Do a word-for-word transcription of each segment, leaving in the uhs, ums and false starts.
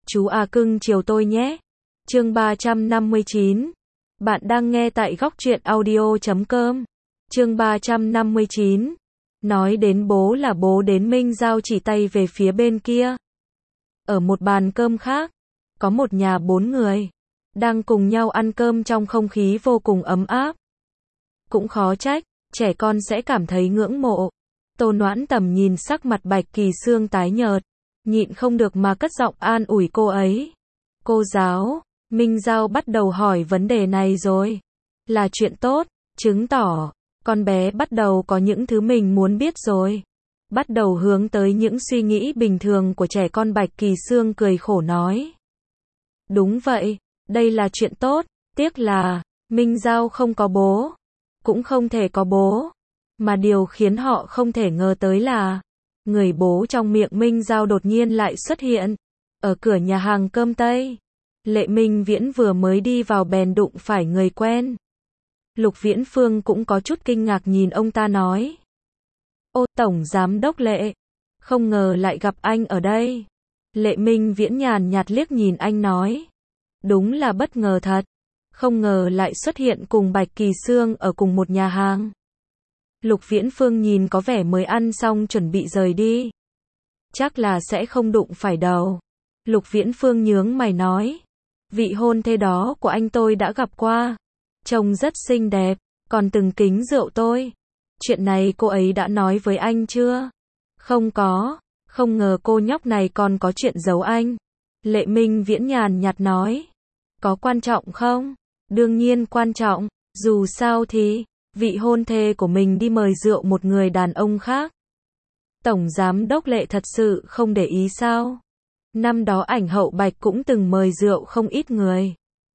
Chú à cưng chiều tôi nhé. Chương ba trăm năm mươi chín. Bạn đang nghe tại góc truyện audio chấm com. Chương ba trăm năm mươi chín. Nói đến bố là bố đến Minh Giao chỉ tay về phía bên kia. Ở một bàn cơm khác, có một nhà bốn người, đang cùng nhau ăn cơm trong không khí vô cùng ấm áp. Cũng khó trách, trẻ con sẽ cảm thấy ngưỡng mộ. Tô Noãn Tầm nhìn sắc mặt Bạch Kỳ Xương tái nhợt, nhịn không được mà cất giọng an ủi cô ấy. Cô giáo, Minh Giao bắt đầu hỏi vấn đề này rồi. Là chuyện tốt, chứng tỏ, con bé bắt đầu có những thứ mình muốn biết rồi. Bắt đầu hướng tới những suy nghĩ bình thường của trẻ con. Bạch Kỳ Xương cười khổ nói. Đúng vậy, đây là chuyện tốt, tiếc là, Minh Giao không có bố, cũng không thể có bố. Mà điều khiến họ không thể ngờ tới là, người bố trong miệng Minh Giao đột nhiên lại xuất hiện, ở cửa nhà hàng cơm Tây. Lệ Minh Viễn vừa mới đi vào bèn đụng phải người quen. Lục Viễn Phương cũng có chút kinh ngạc nhìn ông ta nói. Ô, Tổng Giám Đốc Lệ, không ngờ lại gặp anh ở đây. Lệ Minh Viễn nhàn nhạt liếc nhìn anh nói. Đúng là bất ngờ thật, không ngờ lại xuất hiện cùng Bạch Kỳ Xương ở cùng một nhà hàng. Lục Viễn Phương nhìn có vẻ mới ăn xong chuẩn bị rời đi. Chắc là sẽ không đụng phải đâu. Lục Viễn Phương nhướng mày nói. Vị hôn thê đó của anh tôi đã gặp qua. Trông rất xinh đẹp, còn từng kính rượu tôi. Chuyện này cô ấy đã nói với anh chưa? Không có, không ngờ cô nhóc này còn có chuyện giấu anh. Lệ Minh Viễn nhàn nhạt nói. Có quan trọng không? Đương nhiên quan trọng, dù sao thì, vị hôn thê của mình đi mời rượu một người đàn ông khác. Tổng Giám Đốc Lệ thật sự không để ý sao? Năm đó ảnh hậu Bạch cũng từng mời rượu không ít người.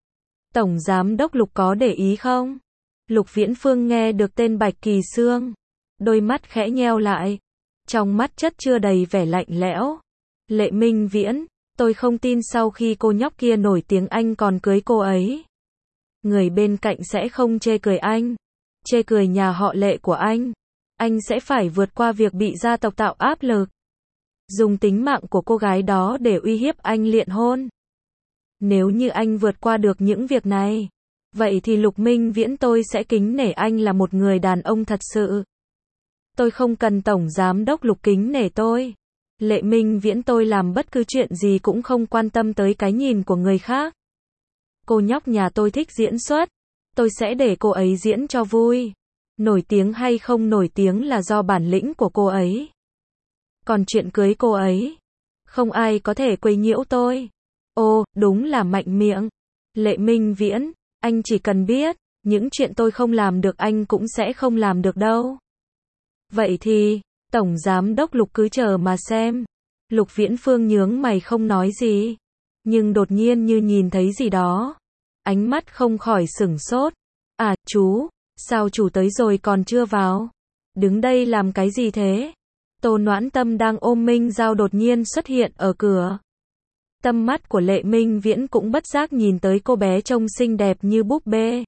Tổng Giám Đốc Lục có để ý không? Lục Viễn Phương nghe được tên Bạch Kỳ Xương, đôi mắt khẽ nheo lại, trong mắt chất chứa đầy vẻ lạnh lẽo. Lệ Minh Viễn, tôi không tin sau khi cô nhóc kia nổi tiếng anh còn cưới cô ấy. Người bên cạnh sẽ không chê cười anh, chê cười nhà họ Lệ của anh. Anh sẽ phải vượt qua việc bị gia tộc tạo áp lực, dùng tính mạng của cô gái đó để uy hiếp anh lịện hôn. Nếu như anh vượt qua được những việc này, vậy thì Lục Minh Viễn tôi sẽ kính nể anh là một người đàn ông thật sự. Tôi không cần Tổng Giám Đốc Lục kính nể tôi. Lệ Minh Viễn tôi làm bất cứ chuyện gì cũng không quan tâm tới cái nhìn của người khác. Cô nhóc nhà tôi thích diễn xuất, tôi sẽ để cô ấy diễn cho vui. Nổi tiếng hay không nổi tiếng là do bản lĩnh của cô ấy. Còn chuyện cưới cô ấy, không ai có thể quấy nhiễu tôi. Ô, đúng là mạnh miệng. Lệ Minh Viễn, anh chỉ cần biết, những chuyện tôi không làm được anh cũng sẽ không làm được đâu. Vậy thì, Tổng Giám Đốc Lục cứ chờ mà xem. Lục Viễn Phương nhướng mày không nói gì, nhưng đột nhiên như nhìn thấy gì đó. Ánh mắt không khỏi sửng sốt. À, chú, sao chú tới rồi còn chưa vào? Đứng đây làm cái gì thế? Tô Noãn Tâm đang ôm Minh Giao đột nhiên xuất hiện ở cửa. Tâm mắt của Lệ Minh Viễn cũng bất giác nhìn tới cô bé trông xinh đẹp như búp bê.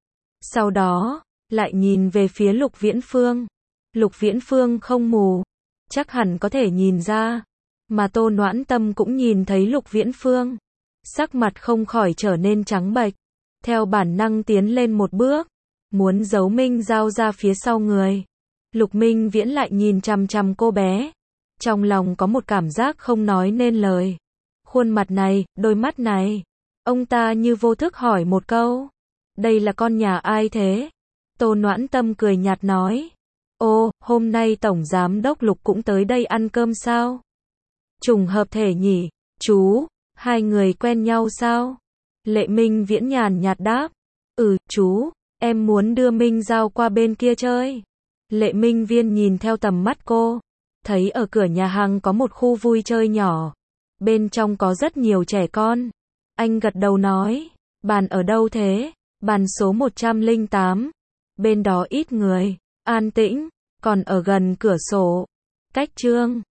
Sau đó, lại nhìn về phía Lục Viễn Phương. Lục Viễn Phương không mù, chắc hẳn có thể nhìn ra. Mà Tô Noãn Tâm cũng nhìn thấy Lục Viễn Phương. Sắc mặt không khỏi trở nên trắng bệch. Theo bản năng tiến lên một bước, muốn giấu Minh Giao ra phía sau người. Lục Minh Viễn lại nhìn chằm chằm cô bé. Trong lòng có một cảm giác không nói nên lời. Khuôn mặt này, đôi mắt này. Ông ta như vô thức hỏi một câu. Đây là con nhà ai thế? Tô Noãn Tâm cười nhạt nói. Ô, hôm nay Tổng Giám Đốc Lục cũng tới đây ăn cơm sao? Trùng hợp thể nhỉ, chú, hai người quen nhau sao? Lệ Minh Viễn nhàn nhạt đáp. Ừ, chú, em muốn đưa Minh Giao qua bên kia chơi. Lệ Minh Viễn nhìn theo tầm mắt cô, thấy ở cửa nhà hàng có một khu vui chơi nhỏ. Bên trong có rất nhiều trẻ con. Anh gật đầu nói, bàn ở đâu thế? Bàn số một trăm lẻ tám. Bên đó ít người, an tĩnh, còn ở gần cửa sổ. Cách chương